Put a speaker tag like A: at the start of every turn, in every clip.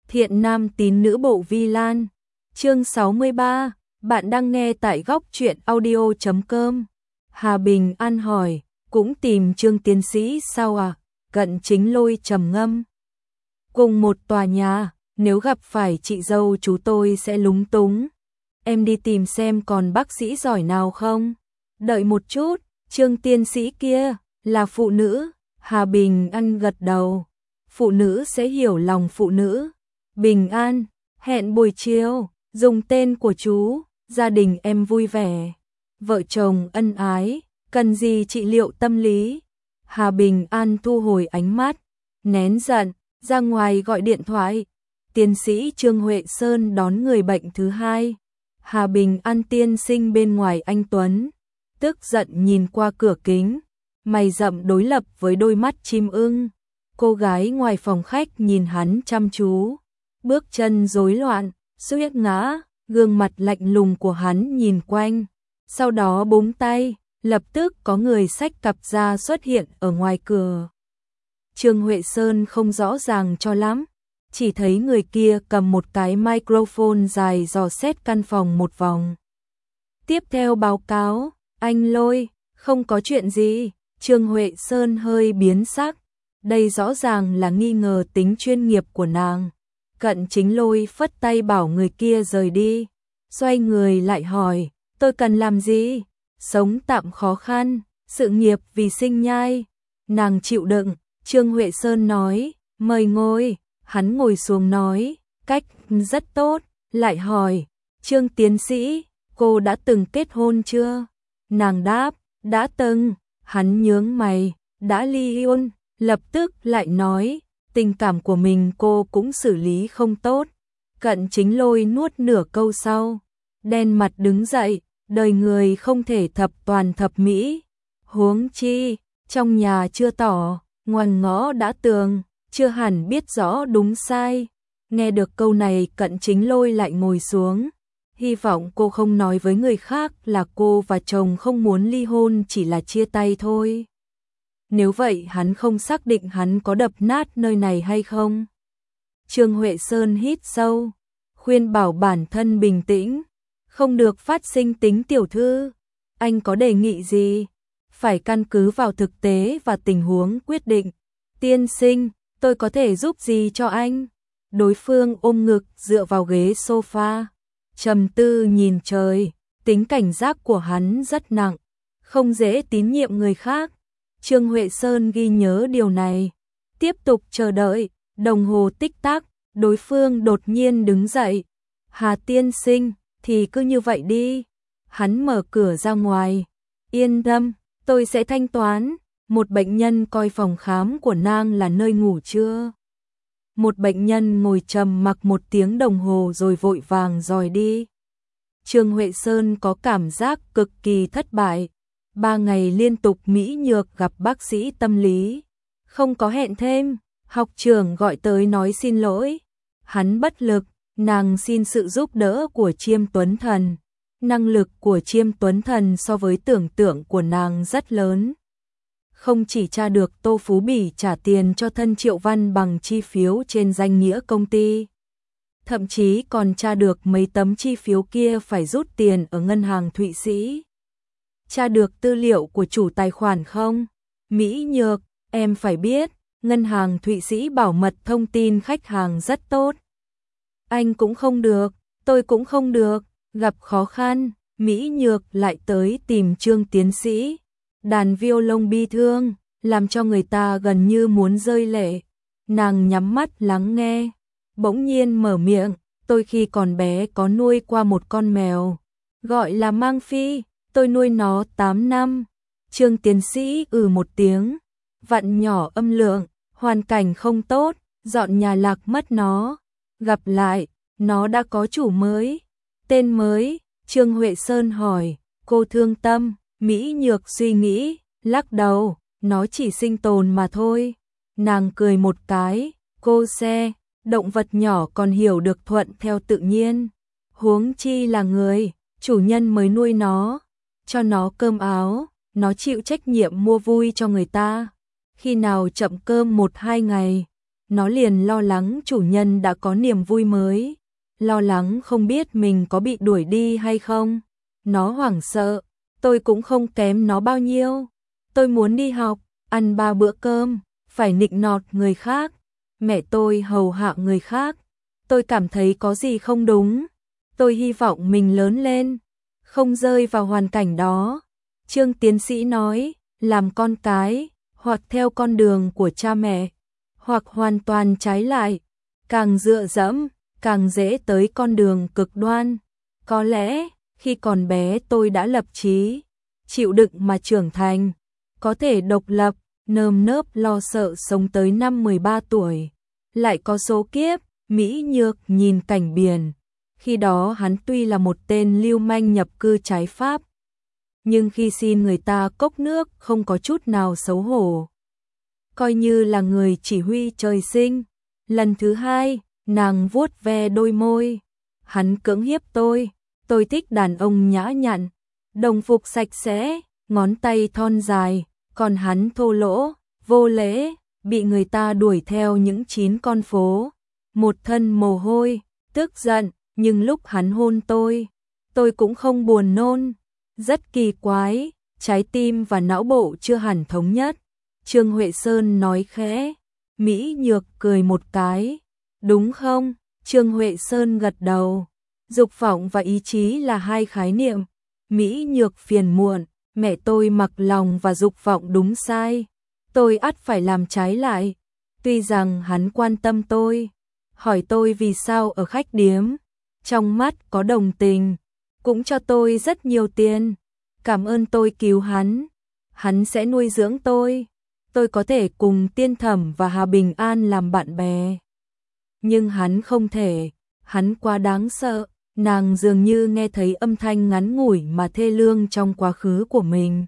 A: Thiện nam tín nữ bộ Vi Lan. Chương 63, bạn đang nghe tại góc truyện audio.com. Hà Bình An hỏi, cũng tìm Trương tiến sĩ sao à? Cận Chính Lôi trầm ngâm. Cùng một tòa nhà, nếu gặp phải chị dâu chú tôi sẽ lúng túng. Em đi tìm xem còn bác sĩ giỏi nào không? Đợi một chút, Trương tiến sĩ kia là phụ nữ. Hà Bình An gật đầu. Phụ nữ sẽ hiểu lòng phụ nữ. Bình An, hẹn buổi chiều, dùng tên của chú, gia đình em vui vẻ. Vợ chồng ân ái, cần gì trị liệu tâm lý? Hà Bình An thu hồi ánh mắt, nén giận, ra ngoài gọi điện thoại. Tiến sĩ Trương Huệ Sơn đón người bệnh thứ hai. Hà Bình An tiên sinh bên ngoài anh Tuấn, tức giận nhìn qua cửa kính, mày rậm đối lập với đôi mắt chim ưng. Cô gái ngoài phòng khách nhìn hắn chăm chú, bước chân rối loạn, suýt ngã, gương mặt lạnh lùng của hắn nhìn quanh. Sau đó búng tay, lập tức có người xách cặp ra xuất hiện ở ngoài cửa. Trương Huệ Sơn không rõ ràng cho lắm, chỉ thấy người kia cầm một cái microphone dài dò xét căn phòng một vòng. Tiếp theo báo cáo, anh Lôi, không có chuyện gì. Trương Huệ Sơn hơi biến sắc, đây rõ ràng là nghi ngờ tính chuyên nghiệp của nàng. Cận Chính Lôi phất tay bảo người kia rời đi, xoay người lại hỏi, tôi cần làm gì? Sống tạm khó khăn, sự nghiệp vì sinh nhai. Nàng chịu đựng. Trương Huệ Sơn nói, mời ngồi. Hắn ngồi xuống nói, cách rất tốt. Lại hỏi, Trương tiến sĩ, cô đã từng kết hôn chưa? Nàng đáp, đã từng. Hắn nhướng mày, đã ly hôn. Lập tức lại nói, tình cảm của mình cô cũng xử lý không tốt. Cận Chính Lôi nuốt nửa câu sau, đen mặt đứng dậy, đời người không thể thập toàn thập mỹ. Huống chi, trong nhà chưa tỏ, ngoằn ngõ đã tường, chưa hẳn biết rõ đúng sai. Nghe được câu này Cận Chính Lôi lại ngồi xuống. Hy vọng cô không nói với người khác là cô và chồng không muốn ly hôn, chỉ là chia tay thôi. Nếu vậy hắn không xác định hắn có đập nát nơi này hay không. Trương Huệ Sơn hít sâu, khuyên bảo bản thân bình tĩnh, không được phát sinh tính tiểu thư. Anh có đề nghị gì? Phải căn cứ vào thực tế và tình huống quyết định. Tiên sinh, tôi có thể giúp gì cho anh? Đối phương ôm ngực dựa vào ghế sofa, trầm tư nhìn trời, tính cảnh giác của hắn rất nặng, không dễ tín nhiệm người khác. Trương Huệ Sơn ghi nhớ điều này, tiếp tục chờ đợi. Đồng hồ tích tắc, đối phương đột nhiên đứng dậy. Hà tiên sinh, thì cứ như vậy đi. Hắn mở cửa ra ngoài. Yên tâm, tôi sẽ thanh toán. Một bệnh nhân coi phòng khám của nàng là nơi ngủ trưa. Một bệnh nhân ngồi trầm mặc một tiếng đồng hồ rồi vội vàng rời đi. Trương Huệ Sơn có cảm giác cực kỳ thất bại. 3 ngày liên tục Mỹ Nhược gặp bác sĩ tâm lý, không có hẹn thêm. Học trưởng gọi tới nói xin lỗi. Hắn bất lực, nàng xin sự giúp đỡ của Chiêm Tuấn Thần. Năng lực của Chiêm Tuấn Thần so với tưởng tượng của nàng rất lớn. Không chỉ tra được Tô Phú Bỉ trả tiền cho thân Triệu Văn bằng chi phiếu trên danh nghĩa công ty, thậm chí còn tra được mấy tấm chi phiếu kia phải rút tiền ở ngân hàng Thụy Sĩ. Tra được tư liệu của chủ tài khoản không? Mỹ Nhược, em phải biết, ngân hàng Thụy Sĩ bảo mật thông tin khách hàng rất tốt. Anh cũng không được, tôi cũng không được. Gặp khó khăn, Mỹ Nhược lại tới tìm Trương tiến sĩ. Đàn violon bi thương, làm cho người ta gần như muốn rơi lệ. Nàng nhắm mắt lắng nghe, bỗng nhiên mở miệng, tôi khi còn bé có nuôi qua một con mèo, gọi là Mang Phi, tôi nuôi nó 8 năm. Trương tiến sĩ một tiếng, vặn nhỏ âm lượng, hoàn cảnh không tốt, dọn nhà lạc mất nó. Gặp lại, nó đã có chủ mới. Tên mới? Trương Huệ Sơn hỏi. Cô thương tâm. Mỹ Nhược suy nghĩ, lắc đầu, nó chỉ sinh tồn mà thôi. Nàng cười một cái, cô xe, động vật nhỏ còn hiểu được thuận theo tự nhiên. Huống chi là người, chủ nhân mới nuôi nó, cho nó cơm áo, nó chịu trách nhiệm mua vui cho người ta. Khi nào chậm cơm 1-2 ngày, nó liền lo lắng chủ nhân đã có niềm vui mới, lo lắng không biết mình có bị đuổi đi hay không. Nó hoảng sợ, tôi cũng không kém nó bao nhiêu. Tôi muốn đi học, ăn 3 bữa cơm, phải nịnh nọt người khác, mẹ tôi hầu hạ người khác. Tôi cảm thấy có gì không đúng. Tôi hy vọng mình lớn lên, không rơi vào hoàn cảnh đó. Trương tiến sĩ nói, làm con cái, hoặc theo con đường của cha mẹ, hoặc hoàn toàn trái lại, càng dựa dẫm, càng dễ tới con đường cực đoan. Có lẽ, khi còn bé tôi đã lập chí, chịu đựng mà trưởng thành, có thể độc lập, nơm nớp lo sợ sống tới năm 13 tuổi. Lại có số kiếp, Mỹ Nhược nhìn cảnh biển. Khi đó hắn tuy là một tên lưu manh nhập cư trái pháp, nhưng khi xin người ta cốc nước không có chút nào xấu hổ. Coi như là người chỉ huy trời sinh. Lần thứ 2, nàng vuốt ve đôi môi. Hắn cưỡng hiếp tôi thích đàn ông nhã nhặn, đồng phục sạch sẽ, ngón tay thon dài, còn hắn thô lỗ, vô lễ, bị người ta đuổi theo những 9 con phố, một thân mồ hôi, tức giận, nhưng lúc hắn hôn tôi cũng không buồn nôn. Rất kỳ quái, trái tim và não bộ chưa hẳn thống nhất. Trương Huệ Sơn nói khẽ. Mỹ Nhược cười một cái. Đúng không? Trương Huệ Sơn gật đầu. Dục vọng và ý chí là hai khái niệm. Mỹ Nhược phiền muộn, mẹ tôi mặc lòng và dục vọng đúng sai. Tôi ắt phải làm trái lại. Tuy rằng hắn quan tâm tôi, hỏi tôi vì sao ở khách điếm, trong mắt có đồng tình, cũng cho tôi rất nhiều tiền, cảm ơn tôi cứu hắn sẽ nuôi dưỡng tôi có thể cùng Tiên Thẩm và Hà Bình An làm bạn bè. Nhưng hắn không thể, hắn quá đáng sợ. Nàng dường như nghe thấy âm thanh ngắn ngủi mà thê lương trong quá khứ của mình.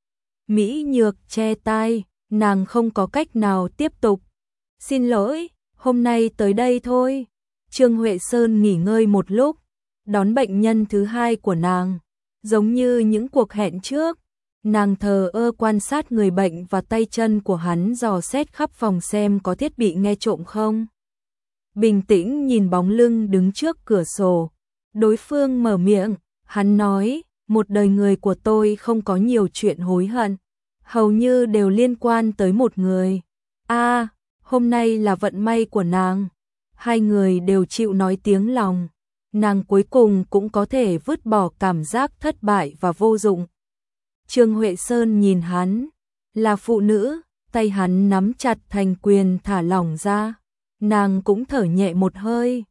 A: Mỹ Nhược che tai, nàng không có cách nào tiếp tục. Xin lỗi, hôm nay tới đây thôi. Trương Huệ Sơn nghỉ ngơi một lúc, đón bệnh nhân thứ 2 của nàng. Giống như những cuộc hẹn trước, nàng thờ ơ quan sát người bệnh và tay chân của hắn, dò xét khắp phòng xem có thiết bị nghe trộm không. Bình tĩnh nhìn bóng lưng đứng trước cửa sổ. Đối phương mở miệng, hắn nói, một đời người của tôi không có nhiều chuyện hối hận, hầu như đều liên quan tới một người. Hôm nay là vận may của nàng. Hai người đều chịu nói tiếng lòng. Nàng cuối cùng cũng có thể vứt bỏ cảm giác thất bại và vô dụng. Trương Huệ Sơn nhìn hắn, là phụ nữ, tay hắn nắm chặt thành quyền thả lỏng ra. Nàng cũng thở nhẹ một hơi.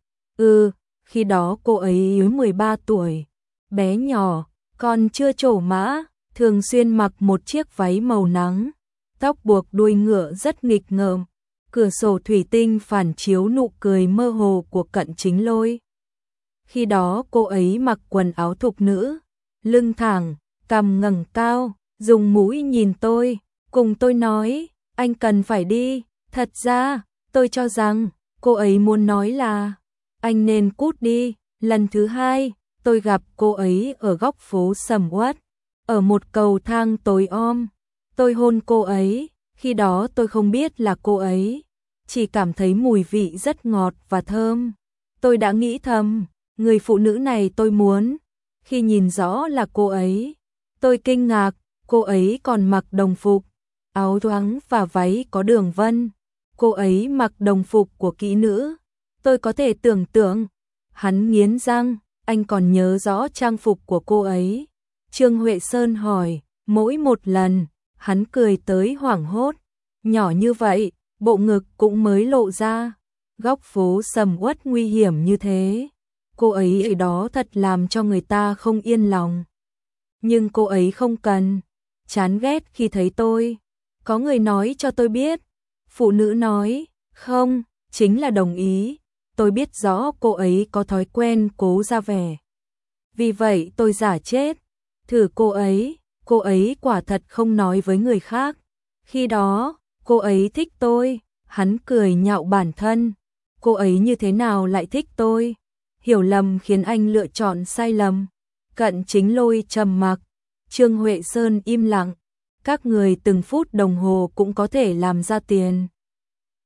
A: Khi đó cô ấy mới 13 tuổi, bé nhỏ, còn chưa trổ mã, thường xuyên mặc một chiếc váy màu nắng, tóc buộc đuôi ngựa rất nghịch ngợm. Cửa sổ thủy tinh phản chiếu nụ cười mơ hồ của Cận Chính Lôi. Khi đó cô ấy mặc quần áo thục nữ, lưng thẳng, cằm ngẩng cao, dùng mũi nhìn tôi, cùng tôi nói, anh cần phải đi. Thật ra, tôi cho rằng, cô ấy muốn nói là, anh nên cút đi. Lần thứ 2, tôi gặp cô ấy ở góc phố sầm uất, ở một cầu thang tối om. Tôi hôn cô ấy, khi đó tôi không biết là cô ấy, chỉ cảm thấy mùi vị rất ngọt và thơm. Tôi đã nghĩ thầm, người phụ nữ này tôi muốn. Khi nhìn rõ là cô ấy, tôi kinh ngạc, cô ấy còn mặc đồng phục, áo thoáng và váy có đường vân. Cô ấy mặc đồng phục của kỹ nữ. Tôi có thể tưởng tượng. Hắn nghiến răng, anh còn nhớ rõ trang phục của cô ấy. Trương Huệ Sơn hỏi, mỗi một lần, hắn cười tới hoảng hốt. Nhỏ như vậy, bộ ngực cũng mới lộ ra. Góc phố sầm uất nguy hiểm như thế. Cô ấy ở đó thật làm cho người ta không yên lòng. Nhưng cô ấy không cần. Chán ghét khi thấy tôi. Có người nói cho tôi biết. Phụ nữ nói, không, chính là đồng ý. Tôi biết rõ cô ấy có thói quen cố ra vẻ. Vì vậy tôi giả chết. Thử cô ấy quả thật không nói với người khác. Khi đó, cô ấy thích tôi. Hắn cười nhạo bản thân. Cô ấy như thế nào lại thích tôi? Hiểu lầm khiến anh lựa chọn sai lầm. Cận Chính Lôi trầm mặc. Trương Huệ Sơn im lặng. Các người từng phút đồng hồ cũng có thể làm ra tiền.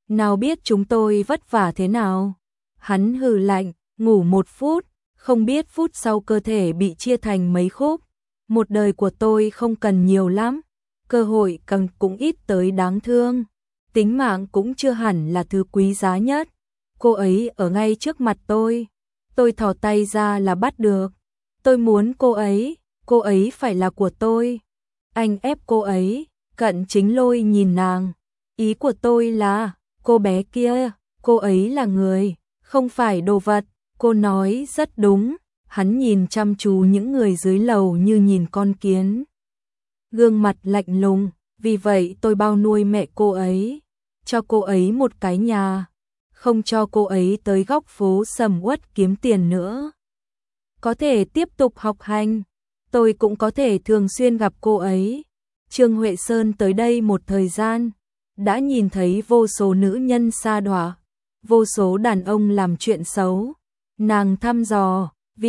A: nào biết chúng tôi vất vả thế nào. Hắn hừ lạnh, ngủ 1 phút, không biết phút sau cơ thể bị chia thành mấy khúc. Một đời của tôi không cần nhiều lắm, cơ hội cần cũng ít tới đáng thương. Tính mạng cũng chưa hẳn là thứ quý giá nhất. Cô ấy ở ngay trước mặt tôi thò tay ra là bắt được. Tôi muốn cô ấy phải là của tôi. Anh ép cô ấy. Cận Chính Lôi nhìn nàng. Ý của tôi là, cô bé kia, cô ấy là người, không phải đồ vật. Cô nói rất đúng. Hắn nhìn chăm chú những người dưới lầu như nhìn con kiến. Gương mặt lạnh lùng, vì vậy tôi bao nuôi mẹ cô ấy, cho cô ấy một cái nhà, không cho cô ấy tới góc phố sầm uất kiếm tiền nữa. Có thể tiếp tục học hành, tôi cũng có thể thường xuyên gặp cô ấy. Trương Huệ Sơn tới đây một thời gian, đã nhìn thấy vô số nữ nhân sa đọa, vô số đàn ông làm chuyện xấu. Nàng thăm dò,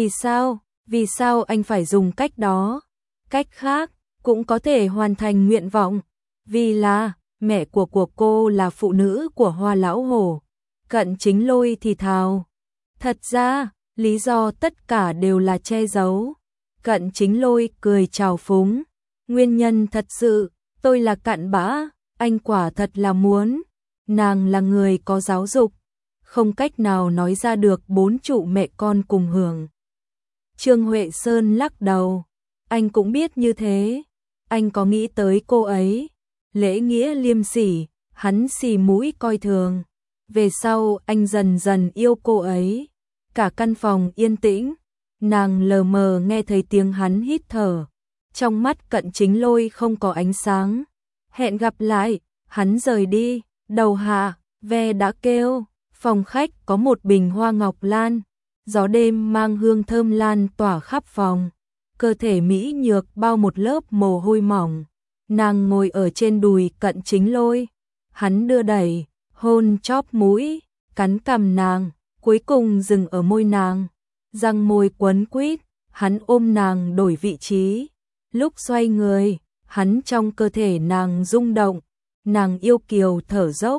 A: vì sao anh phải dùng cách đó? Cách khác cũng có thể hoàn thành nguyện vọng, vì là mẹ của cô là phụ nữ của Hoa lão hổ. Cận Chính Lôi thì thào. Thật ra, lý do tất cả đều là che giấu. Cận Chính Lôi cười trào phúng. Nguyên nhân thật sự, tôi là cặn bã, anh quả thật là muốn. Nàng là người có giáo dục, không cách nào nói ra được 4 trụ mẹ con cùng hưởng. Trương Huệ Sơn lắc đầu. Anh cũng biết như thế. Anh có nghĩ tới cô ấy. Lễ nghĩa liêm sỉ, hắn xì mũi coi thường. Về sau anh dần dần yêu cô ấy. Cả căn phòng yên tĩnh. Nàng lờ mờ nghe thấy tiếng hắn hít thở. Trong mắt Cận Chính Lôi không có ánh sáng. Hẹn gặp lại, hắn rời đi. Đầu hạ, ve đã kêu. Phòng khách có một bình hoa ngọc lan. Gió đêm mang hương thơm lan tỏa khắp phòng. Cơ thể mỹ nhược bao một lớp mồ hôi mỏng. Nàng ngồi ở trên đùi Cận Chính Lôi. Hắn đưa đẩy, hôn chóp mũi, cắn cằm nàng, cuối cùng dừng ở môi nàng. Răng môi quấn quýt, hắn ôm nàng đổi vị trí. Lúc xoay người, hắn trong cơ thể nàng rung động. Nàng yêu kiều thở dốc.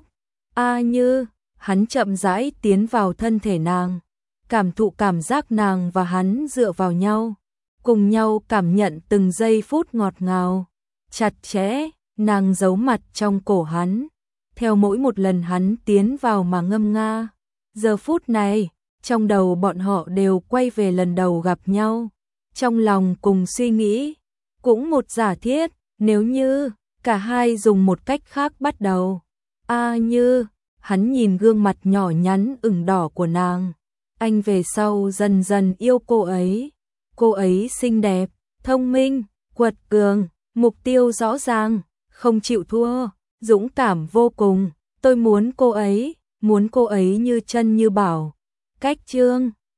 A: Như, hắn chậm rãi tiến vào thân thể nàng. Cảm thụ cảm giác nàng và hắn dựa vào nhau. Cùng nhau cảm nhận từng giây phút ngọt ngào. Chặt chẽ, nàng giấu mặt trong cổ hắn. Theo mỗi một lần hắn tiến vào mà ngâm nga. Giờ phút này, trong đầu bọn họ đều quay về lần đầu gặp nhau. Trong lòng cùng suy nghĩ. Cũng một giả thiết, nếu như cả hai dùng một cách khác bắt đầu. Như, hắn nhìn gương mặt nhỏ nhắn ửng đỏ của nàng. Anh về sau dần dần yêu cô ấy. Cô ấy xinh đẹp, thông minh, quật cường, mục tiêu rõ ràng, không chịu thua, dũng cảm vô cùng. Tôi muốn cô ấy như chân như bảo. Cách chương